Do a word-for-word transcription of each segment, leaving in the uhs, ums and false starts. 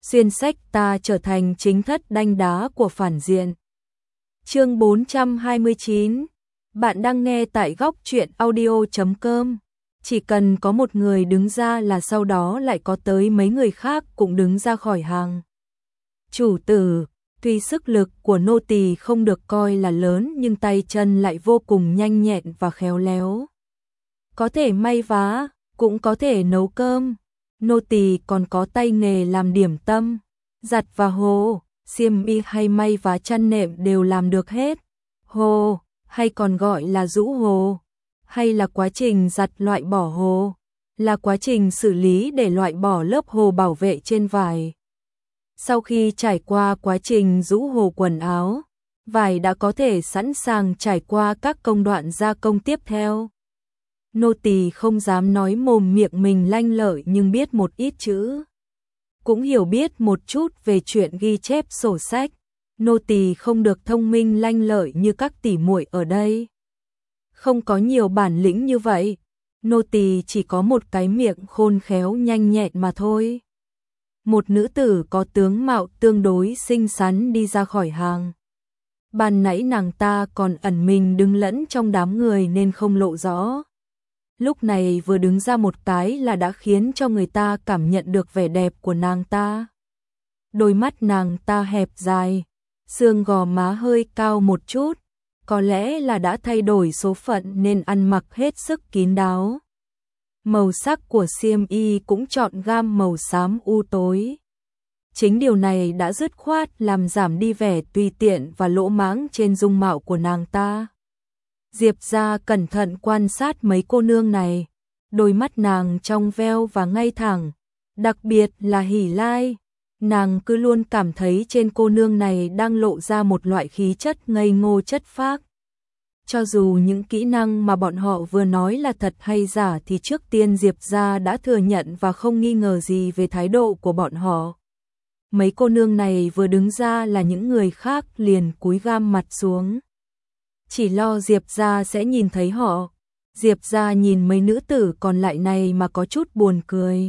xuyên sách ta trở thành chính thất đanh đá của phản diện. Chương bốn trăm hai mươi chín. Bạn đang nghe tại góc truyện audio chấm com. Chỉ cần có một người đứng ra là sau đó lại có tới mấy người khác cũng đứng ra khỏi hàng. Chủ tử, tuy sức lực của nô tỳ không được coi là lớn nhưng tay chân lại vô cùng nhanh nhẹn và khéo léo. Có thể may vá, cũng có thể nấu cơm. Nô tỳ còn có tay nghề làm điểm tâm, giặt và hồ, xiêm y hay may vá chăn nệm đều làm được hết. Hồ, hay còn gọi là rũ hồ, hay là quá trình giặt loại bỏ hồ, là quá trình xử lý để loại bỏ lớp hồ bảo vệ trên vải. Sau khi trải qua quá trình rũ hồ quần áo, vải đã có thể sẵn sàng trải qua các công đoạn gia công tiếp theo. Nô tỳ không dám nói mồm miệng mình lanh lợi nhưng biết một ít chữ. Cũng hiểu biết một chút về chuyện ghi chép sổ sách. Nô tỳ không được thông minh lanh lợi như các tỷ muội ở đây. Không có nhiều bản lĩnh như vậy. Nô tỳ chỉ có một cái miệng khôn khéo nhanh nhẹn mà thôi. Một nữ tử có tướng mạo tương đối xinh xắn đi ra khỏi hàng. Ban nãy nàng ta còn ẩn mình đứng lẫn trong đám người nên không lộ rõ. Lúc này vừa đứng ra một cái là đã khiến cho người ta cảm nhận được vẻ đẹp của nàng ta. Đôi mắt nàng ta hẹp dài, xương gò má hơi cao một chút, có lẽ là đã thay đổi số phận nên ăn mặc hết sức kín đáo. Màu sắc của xiêm y cũng chọn gam màu xám u tối. Chính điều này đã dứt khoát làm giảm đi vẻ tùy tiện và lỗ mãng trên dung mạo của nàng ta. Diệp Gia cẩn thận quan sát mấy cô nương này, đôi mắt nàng trong veo và ngay thẳng, đặc biệt là Hỷ Lai, nàng cứ luôn cảm thấy trên cô nương này đang lộ ra một loại khí chất ngây ngô chất phác. Cho dù những kỹ năng mà bọn họ vừa nói là thật hay giả thì trước tiên Diệp Gia đã thừa nhận và không nghi ngờ gì về thái độ của bọn họ. Mấy cô nương này vừa đứng ra là những người khác liền cúi gam mặt xuống. Chỉ lo Diệp Gia sẽ nhìn thấy họ. Diệp Gia nhìn mấy nữ tử còn lại này mà có chút buồn cười.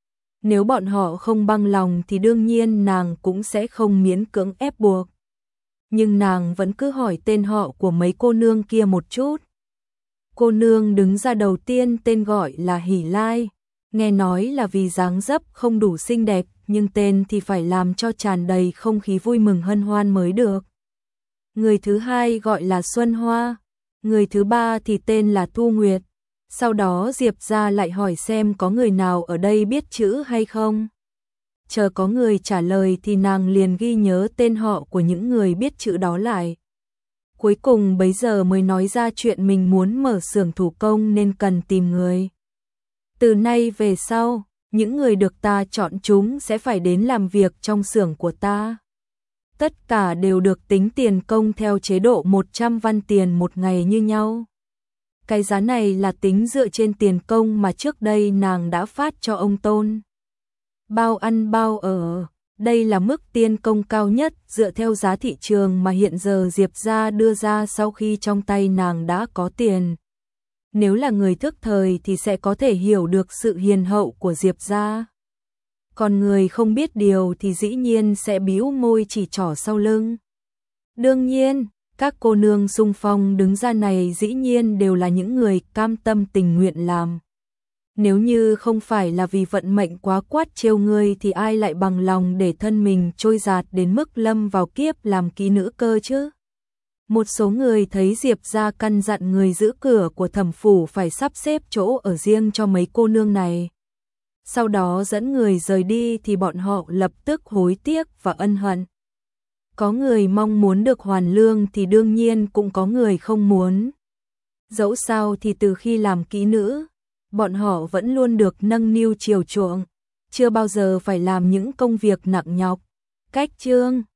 Nếu bọn họ không bằng lòng thì đương nhiên nàng cũng sẽ không miễn cưỡng ép buộc. Nhưng nàng vẫn cứ hỏi tên họ của mấy cô nương kia một chút. Cô nương đứng ra đầu tiên tên gọi là Hỷ Lai. Nghe nói là vì dáng dấp không đủ xinh đẹp, nhưng tên thì phải làm cho tràn đầy không khí vui mừng hân hoan mới được. Người thứ hai gọi là Xuân Hoa, người thứ ba thì tên là Thu Nguyệt. Sau đó Diệp Gia lại hỏi xem có người nào ở đây biết chữ hay không. Chờ có người trả lời thì nàng liền ghi nhớ tên họ của những người biết chữ đó lại. Cuối cùng bấy giờ mới nói ra chuyện mình muốn mở xưởng thủ công nên cần tìm người. Từ nay về sau, những người được ta chọn chúng sẽ phải đến làm việc trong xưởng của ta. Tất cả đều được tính tiền công theo chế độ một trăm văn tiền một ngày như nhau. Cái giá này là tính dựa trên tiền công mà trước đây nàng đã phát cho ông Tôn. Bao ăn bao ở, đây là mức tiền công cao nhất dựa theo giá thị trường mà hiện giờ Diệp Gia đưa ra sau khi trong tay nàng đã có tiền. Nếu là người thức thời thì sẽ có thể hiểu được sự hiền hậu của Diệp Gia. Còn người không biết điều thì dĩ nhiên sẽ bĩu môi chỉ trỏ sau lưng. Đương nhiên, các cô nương xung phong đứng ra này dĩ nhiên đều là những người cam tâm tình nguyện làm. Nếu như không phải là vì vận mệnh quá quát trêu ngươi thì ai lại bằng lòng để thân mình trôi dạt đến mức lâm vào kiếp làm kỹ nữ cơ chứ? Một số người thấy Diệp Gia căn dặn người giữ cửa của thẩm phủ phải sắp xếp chỗ ở riêng cho mấy cô nương này. Sau đó dẫn người rời đi thì bọn họ lập tức hối tiếc và ân hận. Có người mong muốn được hoàn lương thì đương nhiên cũng có người không muốn. Dẫu sao thì từ khi làm kỹ nữ, bọn họ vẫn luôn được nâng niu chiều chuộng, chưa bao giờ phải làm những công việc nặng nhọc. Cách chương